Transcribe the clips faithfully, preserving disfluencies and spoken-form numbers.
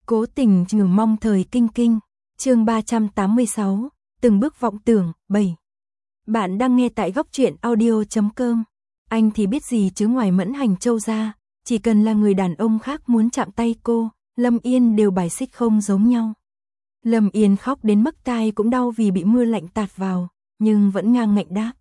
Cố tình trừ mong thời kinh kinh. Chương ba trăm tám mươi sáu, từng bước vọng tưởng. bảy. Bạn đang nghe tại góc truyện audio chấm com. Anh thì biết gì chứ, ngoài Mẫn Hành Châu ra, chỉ cần là người đàn ông khác muốn chạm tay cô, Lâm Yên đều bài xích không giống nhau. Lâm Yên khóc đến mức tai cũng đau vì bị mưa lạnh tạt vào, nhưng vẫn ngang ngạnh đáp.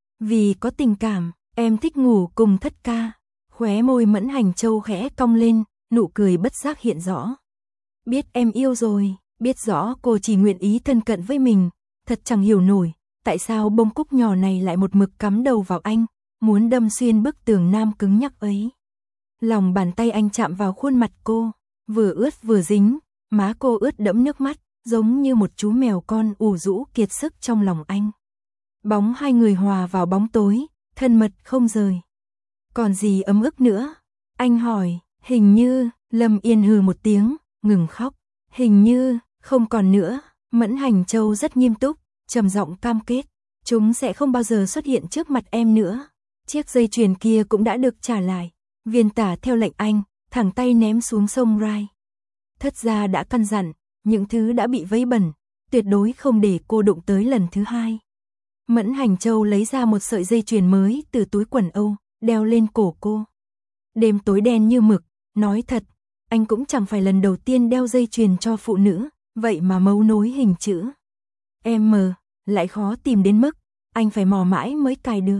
Vì có tình cảm, em thích ngủ cùng Thất ca. Khóe môi Mẫn Hành Châu khẽ cong lên, nụ cười bất giác hiện rõ. Biết em yêu rồi, biết rõ cô chỉ nguyện ý thân cận với mình, thật chẳng hiểu nổi, tại sao bông cúc nhỏ này lại một mực cắm đầu vào anh, muốn đâm xuyên bức tường nam cứng nhắc ấy. Lòng bàn tay anh chạm vào khuôn mặt cô, vừa ướt vừa dính, má cô ướt đẫm nước mắt, giống như một chú mèo con ủ rũ kiệt sức trong lòng anh. Bóng hai người hòa vào bóng tối, thân mật không rời. Còn gì ấm ức nữa? Anh hỏi. Hình như, Lâm Yên hừ một tiếng, ngừng khóc. Hình như, không còn nữa. Mẫn Hành Châu rất nghiêm túc, trầm giọng cam kết. Chúng sẽ không bao giờ xuất hiện trước mặt em nữa. Chiếc dây chuyền kia cũng đã được trả lại. Viên Tả theo lệnh anh, thẳng tay ném xuống sông Rai. Thất gia đã căn dặn, những thứ đã bị vấy bẩn, tuyệt đối không để cô đụng tới lần thứ hai. Mẫn Hành Châu lấy ra một sợi dây chuyền mới từ túi quần Âu, đeo lên cổ cô. Đêm tối đen như mực, nói thật, anh cũng chẳng phải lần đầu tiên đeo dây chuyền cho phụ nữ, vậy mà mấu nối hình chữ M, lại khó tìm đến mức, anh phải mò mãi mới cài được.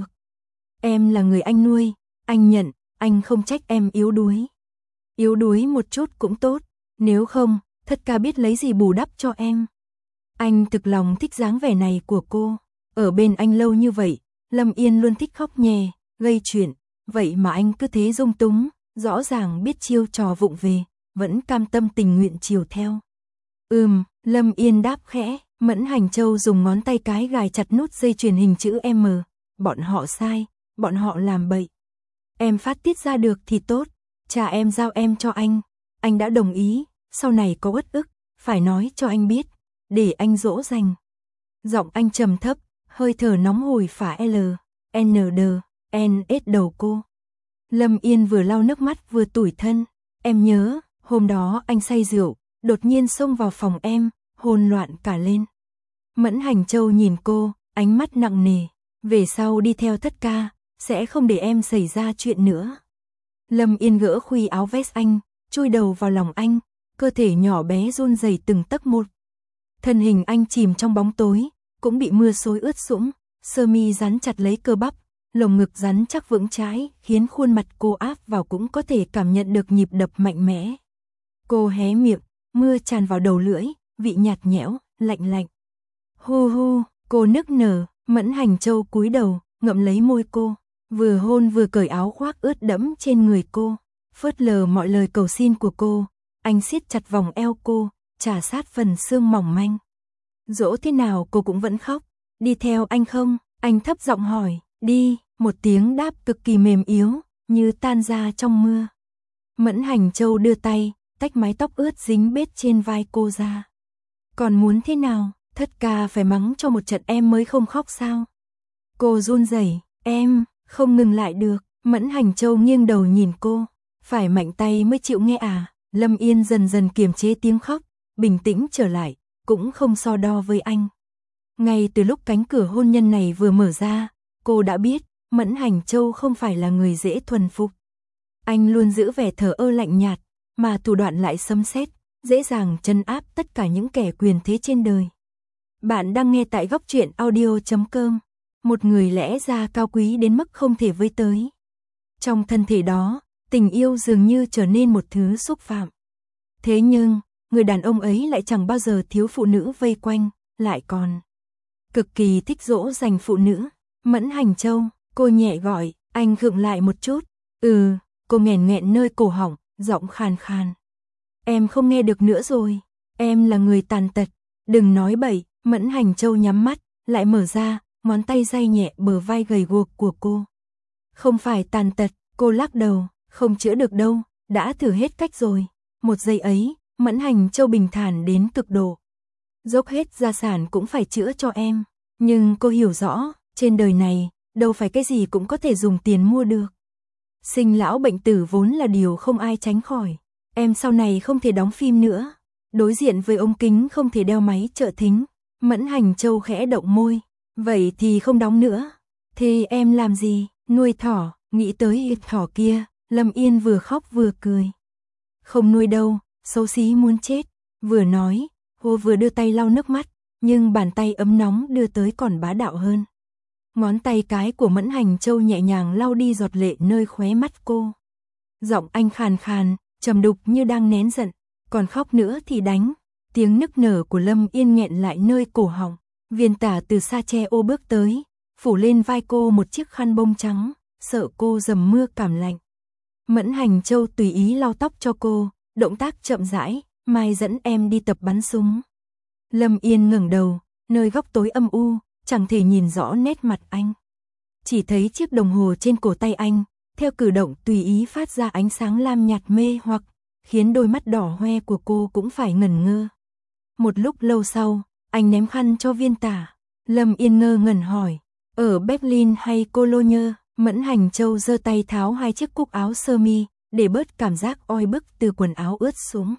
Em là người anh nuôi, anh nhận, anh không trách em yếu đuối. Yếu đuối một chút cũng tốt, nếu không, Thất ca biết lấy gì bù đắp cho em. Anh thực lòng thích dáng vẻ này của cô. Ở bên anh lâu như vậy, Lâm Yên luôn thích khóc nhè, gây chuyện, vậy mà anh cứ thế dung túng, rõ ràng biết chiêu trò vụng về, vẫn cam tâm tình nguyện chiều theo. Ừm, Lâm Yên đáp khẽ. Mẫn Hành Châu dùng ngón tay cái gài chặt nút dây chuyền hình chữ M. Bọn họ sai, bọn họ làm bậy. Em phát tiết ra được thì tốt, cha em giao em cho anh, anh đã đồng ý, sau này có uất ức, phải nói cho anh biết, để anh dỗ dành. Giọng anh trầm thấp, hơi thở nóng hổi phả L, N D, N S đầu cô. Lâm Yên vừa lau nước mắt vừa tủi thân. Em nhớ, hôm đó anh say rượu, đột nhiên xông vào phòng em, hồn loạn cả lên. Mẫn Hành Châu nhìn cô, ánh mắt nặng nề. Về sau đi theo Thất ca, sẽ không để em xảy ra chuyện nữa. Lâm Yên gỡ khuy áo vest anh, chui đầu vào lòng anh, cơ thể nhỏ bé run rẩy từng tấc một. Thân hình anh chìm trong bóng tối, cũng bị mưa xối ướt sũng, sơ mi rắn chặt lấy cơ bắp, lồng ngực rắn chắc vững chãi, khiến khuôn mặt cô áp vào cũng có thể cảm nhận được nhịp đập mạnh mẽ. Cô hé miệng, mưa tràn vào đầu lưỡi, vị nhạt nhẽo, lạnh lạnh. Hu hu, cô nức nở. Mẫn Hành Châu cúi đầu, ngậm lấy môi cô, vừa hôn vừa cởi áo khoác ướt đẫm trên người cô, phớt lờ mọi lời cầu xin của cô. Anh siết chặt vòng eo cô, trà sát phần xương mỏng manh. Dỗ thế nào cô cũng vẫn khóc. Đi theo anh không? Anh thấp giọng hỏi. Đi, một tiếng đáp cực kỳ mềm yếu, như tan ra trong mưa. Mẫn Hành Châu đưa tay, tách mái tóc ướt dính bết trên vai cô ra. Còn muốn thế nào? Thất ca phải mắng cho một trận em mới không khóc sao? Cô run rẩy. Em không ngừng lại được. Mẫn Hành Châu nghiêng đầu nhìn cô. Phải mạnh tay mới chịu nghe à? Lâm Yên dần dần kiềm chế tiếng khóc, bình tĩnh trở lại, cũng không so đo với anh. Ngay từ lúc cánh cửa hôn nhân này vừa mở ra, cô đã biết Mẫn Hành Châu không phải là người dễ thuần phục. Anh luôn giữ vẻ thờ ơ lạnh nhạt, mà thủ đoạn lại sấm sét, dễ dàng trấn áp tất cả những kẻ quyền thế trên đời. Bạn đang nghe tại góc truyện audio chấm com. Một người lẽ ra cao quý đến mức không thể với tới. Trong thân thể đó, tình yêu dường như trở nên một thứ xúc phạm. Thế nhưng, người đàn ông ấy lại chẳng bao giờ thiếu phụ nữ vây quanh, lại còn cực kỳ thích dỗ dành phụ nữ. Mẫn Hành Châu, cô nhẹ gọi. Anh khựng lại một chút. Ừ, cô nghẹn nghẹn nơi cổ họng, giọng khàn khàn. Em không nghe được nữa rồi. Em là người tàn tật. Đừng nói bậy. Mẫn Hành Châu nhắm mắt, lại mở ra, ngón tay day nhẹ bờ vai gầy guộc của cô. Không phải tàn tật, cô lắc đầu, không chữa được đâu, đã thử hết cách rồi. Một giây ấy, Mẫn Hành Châu bình thản đến cực độ. Dốc hết gia sản cũng phải chữa cho em. Nhưng cô hiểu rõ, trên đời này, đâu phải cái gì cũng có thể dùng tiền mua được. Sinh lão bệnh tử vốn là điều không ai tránh khỏi. em sau này không thể đóng phim nữa. Đối diện với ống kính không thể đeo máy trợ thính. Mẫn Hành Châu khẽ động môi. Vậy thì không đóng nữa. Thế em làm gì? Nuôi thỏ. Nghĩ tới ít thỏ kia, Lâm Yên vừa khóc vừa cười. Không nuôi đâu, xấu xí muốn chết. Vừa nói, cô vừa đưa tay lau nước mắt, nhưng bàn tay ấm nóng đưa tới còn bá đạo hơn. Ngón tay cái của Mẫn Hành Châu nhẹ nhàng lau đi giọt lệ nơi khóe mắt cô. Giọng anh khàn khàn, trầm đục như đang nén giận, còn khóc nữa thì đánh. Tiếng nức nở của Lâm Yên nghẹn lại nơi cổ họng. Viên Tả từ xa che ô bước tới, phủ lên vai cô một chiếc khăn bông trắng, sợ cô dầm mưa cảm lạnh. Mẫn Hành Châu tùy ý lau tóc cho cô, động tác chậm rãi, mai dẫn em đi tập bắn súng. Lâm Yên ngẩng đầu, nơi góc tối âm u, chẳng thể nhìn rõ nét mặt anh. Chỉ thấy chiếc đồng hồ trên cổ tay anh, theo cử động tùy ý phát ra ánh sáng lam nhạt mê hoặc, khiến đôi mắt đỏ hoe của cô cũng phải ngẩn ngơ. Một lúc lâu sau, anh ném khăn cho Viên Tả. Lâm Yên ngơ ngẩn hỏi, ở Berlin hay Cologne? Mẫn Hành Châu giơ tay tháo hai chiếc cúc áo sơ mi, để bớt cảm giác oi bức từ quần áo ướt xuống.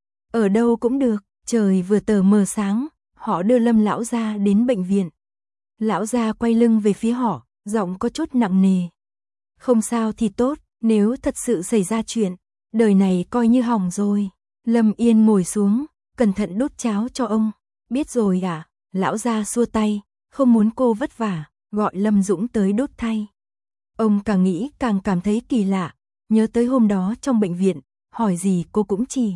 Ở đâu cũng được, trời vừa tờ mờ sáng, họ đưa Lâm lão gia đến bệnh viện. Lão gia quay lưng về phía họ, giọng có chút nặng nề. Không sao thì tốt, nếu thật sự xảy ra chuyện, đời này coi như hỏng rồi. Lâm Yên ngồi xuống, cẩn thận đút cháo cho ông. Biết rồi à? Lão gia xua tay, không muốn cô vất vả, gọi Lâm Dũng tới đốt thay. Ông càng nghĩ càng cảm thấy kỳ lạ, nhớ tới hôm đó trong bệnh viện, hỏi gì cô cũng chỉ.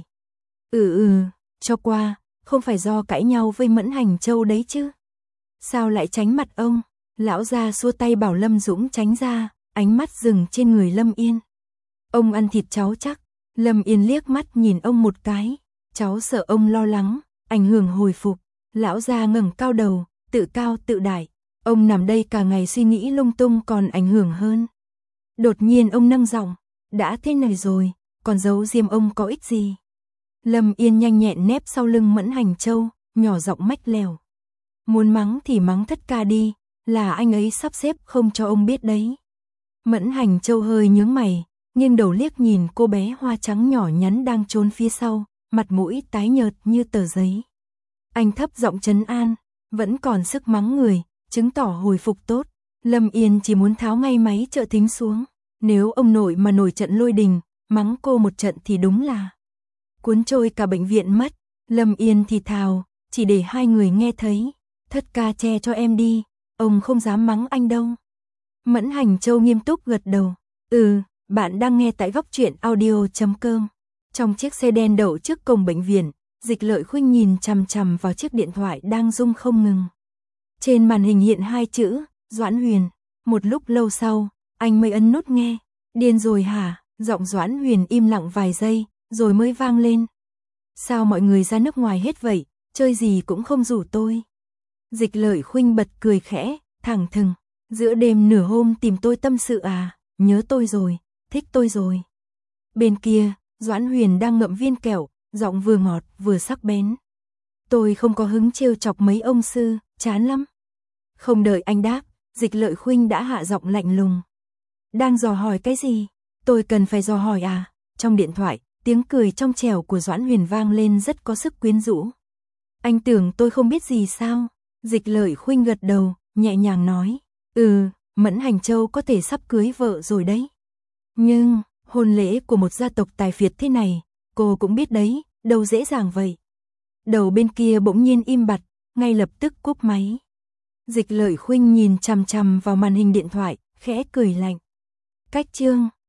Ừ ừ, cho qua, không phải do cãi nhau với Mẫn Hành Châu đấy chứ. Sao lại tránh mặt ông? Lão gia xua tay bảo Lâm Dũng tránh ra, ánh mắt dừng trên người Lâm Yên. Ông ăn thịt cháu chắc. Lâm Yên liếc mắt nhìn ông một cái, cháu sợ ông lo lắng, ảnh hưởng hồi phục. Lão gia ngẩng cao đầu, tự cao tự đại. Ông nằm đây cả ngày suy nghĩ lung tung còn ảnh hưởng hơn. Đột nhiên ông nâng giọng, đã thế này rồi, còn giấu diêm ông có ích gì? Lâm Yên nhanh nhẹn nép sau lưng Mẫn Hành Châu, nhỏ giọng mách lèo. Muốn mắng thì mắng Thất Ca đi, là anh ấy sắp xếp không cho ông biết đấy. Mẫn Hành Châu hơi nhướng mày, nghiêng đầu liếc nhìn cô bé hoa trắng nhỏ nhắn đang trốn phía sau, mặt mũi tái nhợt như tờ giấy. Anh thấp giọng trấn an, vẫn còn sức mắng người, chứng tỏ hồi phục tốt. Lâm Yên chỉ muốn tháo ngay máy trợ thính xuống. Nếu ông nội mà nổi trận lôi đình, mắng cô một trận thì đúng là cuốn trôi cả bệnh viện mất. Lâm Yên thì thào, chỉ để hai người nghe thấy. Thất Ca che cho em đi, ông không dám mắng anh đâu. Mẫn Hành Châu nghiêm túc gật đầu. Ừ, bạn đang nghe tại góc truyện audio chấm com. Trong chiếc xe đen đậu trước cổng bệnh viện, Dịch Lợi Khuynh nhìn chằm chằm vào chiếc điện thoại đang rung không ngừng. Trên màn hình hiện hai chữ, Doãn Huyền. Một lúc lâu sau, anh mới ấn nút nghe. Điên rồi hả? Giọng Doãn Huyền im lặng vài giây, rồi mới vang lên. Sao mọi người ra nước ngoài hết vậy, chơi gì cũng không rủ tôi. Dịch Lợi Khuynh bật cười khẽ, thẳng thừng. Giữa đêm nửa hôm tìm tôi tâm sự à, nhớ tôi rồi, thích tôi rồi. Bên kia, Doãn Huyền đang ngậm viên kẹo, giọng vừa ngọt vừa sắc bén. Tôi không có hứng trêu chọc mấy ông sư, chán lắm. Không đợi anh đáp, Dịch Lợi Khuynh đã hạ giọng lạnh lùng. Đang dò hỏi cái gì? Tôi cần phải dò hỏi à? Trong điện thoại, tiếng cười trong trẻo của Doãn Huyền vang lên rất có sức quyến rũ. Anh tưởng tôi không biết gì sao? Dịch Lợi Khuynh gật đầu, nhẹ nhàng nói. Ừ, Mẫn Hành Châu có thể sắp cưới vợ rồi đấy. Nhưng, hôn lễ của một gia tộc tài phiệt thế này, cô cũng biết đấy, đâu dễ dàng vậy. Đầu bên kia bỗng nhiên im bặt, ngay lập tức cúp máy. Dịch Lợi Khuynh nhìn chằm chằm vào màn hình điện thoại, khẽ cười lạnh. Cách chương